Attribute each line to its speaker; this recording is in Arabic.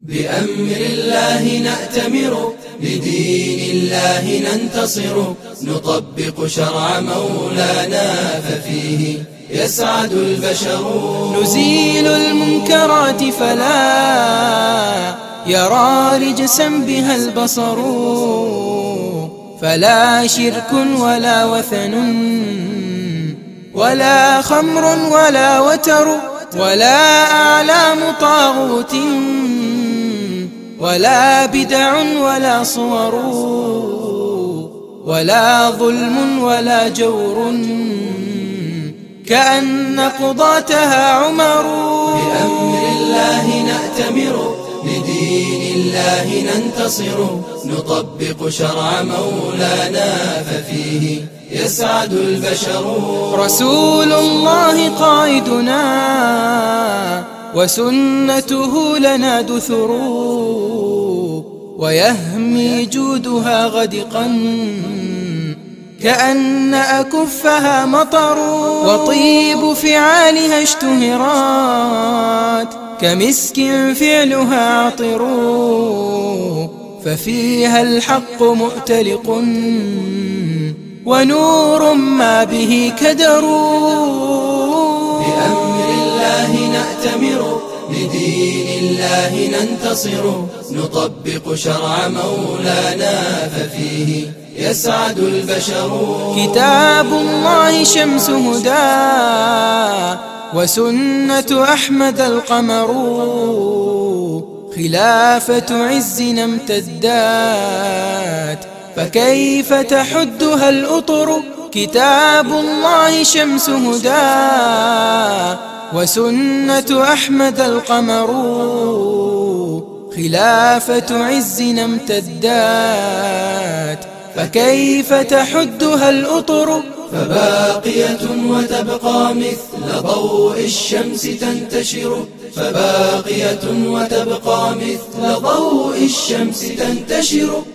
Speaker 1: بأمر الله نأتمر، لدين الله ننتصر، نطبق شرع مولانا ففيه يسعد البشر.
Speaker 2: نزيل المنكرات فلا يرى رجسا بها البصر، فلا شرك ولا وثن ولا خمر ولا وتر، ولا أعلام طاغوت ولا بدع ولا صور، ولا ظلم ولا جور كأن قضاتها عمر.
Speaker 1: بأمر الله نأتمر، لدين الله ننتصر، نطبق شرع مولانا ففيه يسعد البشر.
Speaker 2: رسول الله قائدنا وسنته لنا دثر، ويهمي جودها غدقا كأن أكفها مطر، وطيب فعالها اشتهرات كمسك فعلها عطر، ففيها الحق مؤتلق ونور ما به كدر.
Speaker 1: بأمر الله نأتمر، لدين الله ننتصر، نطبق شرع مولانا ففيه يسعد البشر.
Speaker 2: كتاب الله شمس هدى وسنة أحمد القمر، خلافة عزنا امتدات فكيف تحدها الأطر. كتاب الله شمس هدى وسنة أحمد القمر، خلافة عزنا امتدات فكيف تحدها الأطر.
Speaker 1: فباقية وتبقى مثل ضوء الشمس تنتشر، فباقية وتبقى مثل ضوء الشمس تنتشر.